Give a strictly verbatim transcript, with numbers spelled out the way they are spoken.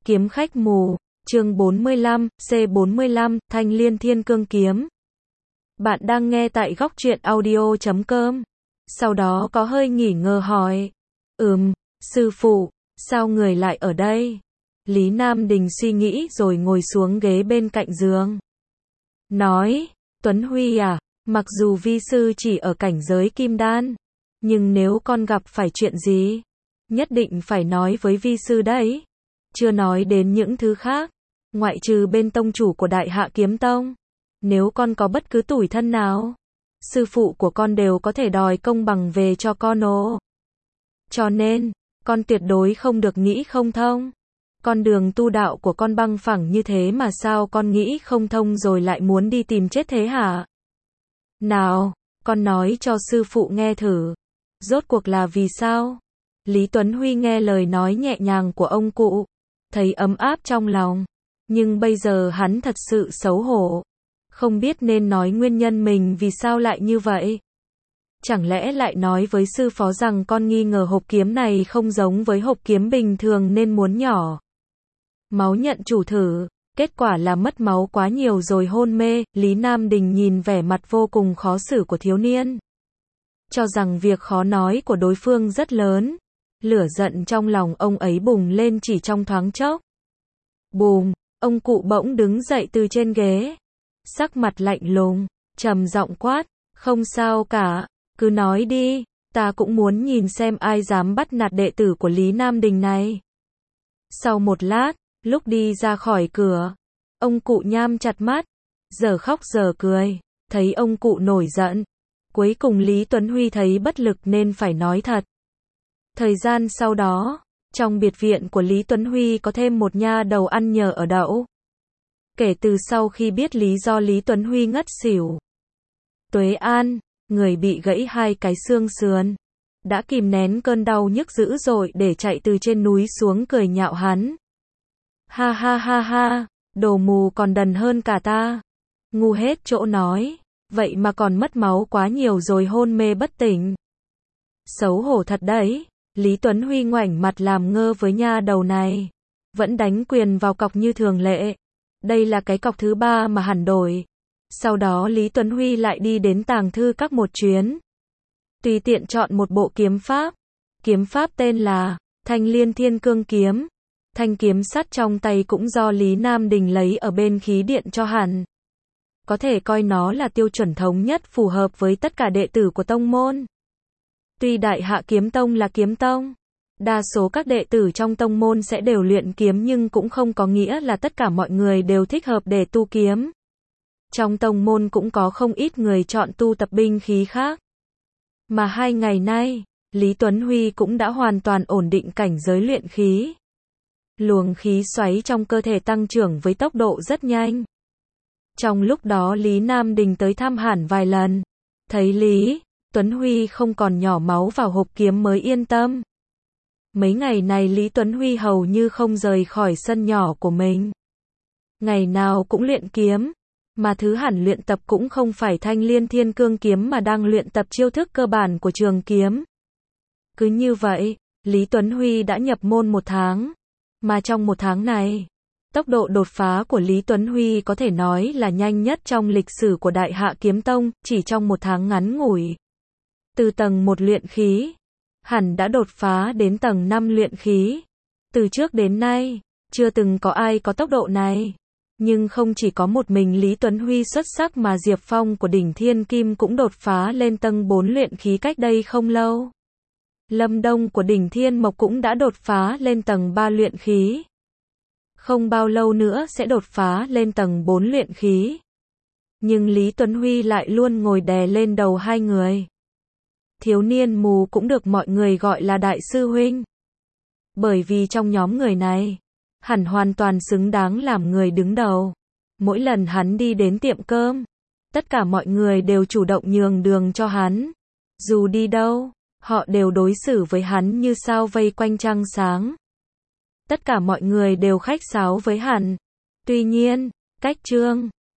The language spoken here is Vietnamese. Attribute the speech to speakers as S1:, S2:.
S1: Kiếm khách mù, chương bốn mươi lăm, C bốn mươi lăm, Thanh Liên Thiên Cương Kiếm. Bạn đang nghe tại góc truyện audio chấm com. Sau đó có hơi nghỉ ngờ hỏi. Ừm, sư phụ, sao người lại ở đây? Lý Nam Đình suy nghĩ rồi ngồi xuống ghế bên cạnh giường. Nói, Tuấn Huy à, mặc dù vi sư chỉ ở cảnh giới kim đan, nhưng nếu con gặp phải chuyện gì, nhất định phải nói với vi sư đấy. Chưa nói đến những thứ khác, ngoại trừ bên tông chủ của Đại Hạ Kiếm Tông. Nếu con có bất cứ tủi thân nào, sư phụ của con đều có thể đòi công bằng về cho con ồ. Cho nên, con tuyệt đối không được nghĩ không thông. Con đường tu đạo của con băng phẳng như thế mà sao con nghĩ không thông rồi lại muốn đi tìm chết thế hả? Nào, con nói cho sư phụ nghe thử. Rốt cuộc là vì sao? Lý Tuấn Huy nghe lời nói nhẹ nhàng của ông cụ, thấy ấm áp trong lòng. Nhưng bây giờ hắn thật sự xấu hổ. Không biết nên nói nguyên nhân mình vì sao lại như vậy. Chẳng lẽ lại nói với sư phó rằng con nghi ngờ hộp kiếm này không giống với hộp kiếm bình thường nên muốn nhỏ máu nhận chủ thử. Kết quả là mất máu quá nhiều rồi hôn mê. Lý Nam Đình nhìn vẻ mặt vô cùng khó xử của thiếu niên, cho rằng việc khó nói của đối phương rất lớn. Lửa giận trong lòng ông ấy bùng lên chỉ trong thoáng chốc. Bùm, ông cụ bỗng đứng dậy từ trên ghế, sắc mặt lạnh lùng, trầm giọng quát, không sao cả, cứ nói đi, ta cũng muốn nhìn xem ai dám bắt nạt đệ tử của Lý Nam Đình này. Sau một lát, lúc đi ra khỏi cửa, ông cụ nhắm chặt mắt, giờ khóc giờ cười, thấy ông cụ nổi giận. Cuối cùng Lý Tuấn Huy thấy bất lực nên phải nói thật. Thời gian sau đó, trong biệt viện của Lý Tuấn Huy có thêm một nha đầu ăn nhờ ở đậu. Kể từ sau khi biết lý do Lý Tuấn Huy ngất xỉu, Tuế An, người bị gãy hai cái xương sườn, đã kìm nén cơn đau nhức dữ dội để chạy từ trên núi xuống cười nhạo hắn. Ha ha ha ha, đồ mù còn đần hơn cả ta. Ngu hết chỗ nói, vậy mà còn mất máu quá nhiều rồi hôn mê bất tỉnh. Xấu hổ thật đấy. Lý Tuấn Huy ngoảnh mặt làm ngơ với nha đầu này, vẫn đánh quyền vào cọc như thường lệ. Đây là cái cọc thứ ba mà hẳn đổi. Sau đó Lý Tuấn Huy lại đi đến tàng thư các một chuyến, tùy tiện chọn một bộ kiếm pháp. Kiếm pháp tên là Thanh Liên Thiên Cương Kiếm. Thanh kiếm sắt trong tay cũng do Lý Nam Đình lấy ở bên khí điện cho hẳn. Có thể coi nó là tiêu chuẩn thống nhất phù hợp với tất cả đệ tử của tông môn. Tuy Đại Hạ Kiếm Tông là kiếm tông, đa số các đệ tử trong tông môn sẽ đều luyện kiếm nhưng cũng không có nghĩa là tất cả mọi người đều thích hợp để tu kiếm. Trong tông môn cũng có không ít người chọn tu tập binh khí khác. Mà hai ngày nay, Lý Tuấn Huy cũng đã hoàn toàn ổn định cảnh giới luyện khí. Luồng khí xoáy trong cơ thể tăng trưởng với tốc độ rất nhanh. Trong lúc đó Lý Nam Đình tới thăm hẳn vài lần, thấy Lý Tuấn Huy không còn nhỏ máu vào hộp kiếm mới yên tâm. Mấy ngày này Lý Tuấn Huy hầu như không rời khỏi sân nhỏ của mình. Ngày nào cũng luyện kiếm, mà thứ hẳn luyện tập cũng không phải Thanh Liên Thiên Cương Kiếm mà đang luyện tập chiêu thức cơ bản của trường kiếm. Cứ như vậy, Lý Tuấn Huy đã nhập môn một tháng, mà trong một tháng này, tốc độ đột phá của Lý Tuấn Huy có thể nói là nhanh nhất trong lịch sử của Đại Hạ Kiếm Tông, chỉ trong một tháng ngắn ngủi. Từ tầng một luyện khí, hẳn đã đột phá đến tầng năm luyện khí. Từ trước đến nay, chưa từng có ai có tốc độ này. Nhưng không chỉ có một mình Lý Tuấn Huy xuất sắc mà Diệp Phong của đỉnh Thiên Kim cũng đột phá lên tầng bốn luyện khí cách đây không lâu. Lâm Đông của đỉnh Thiên Mộc cũng đã đột phá lên tầng ba luyện khí. Không bao lâu nữa sẽ đột phá lên tầng bốn luyện khí. Nhưng Lý Tuấn Huy lại luôn ngồi đè lên đầu hai người. Thiếu niên mù cũng được mọi người gọi là đại sư huynh. Bởi vì trong nhóm người này, hẳn hoàn toàn xứng đáng làm người đứng đầu. Mỗi lần hắn đi đến tiệm cơm, tất cả mọi người đều chủ động nhường đường cho hắn. Dù đi đâu, họ đều đối xử với hắn như sao vây quanh trăng sáng. Tất cả mọi người đều khách sáo với hắn. Tuy nhiên, cách Trương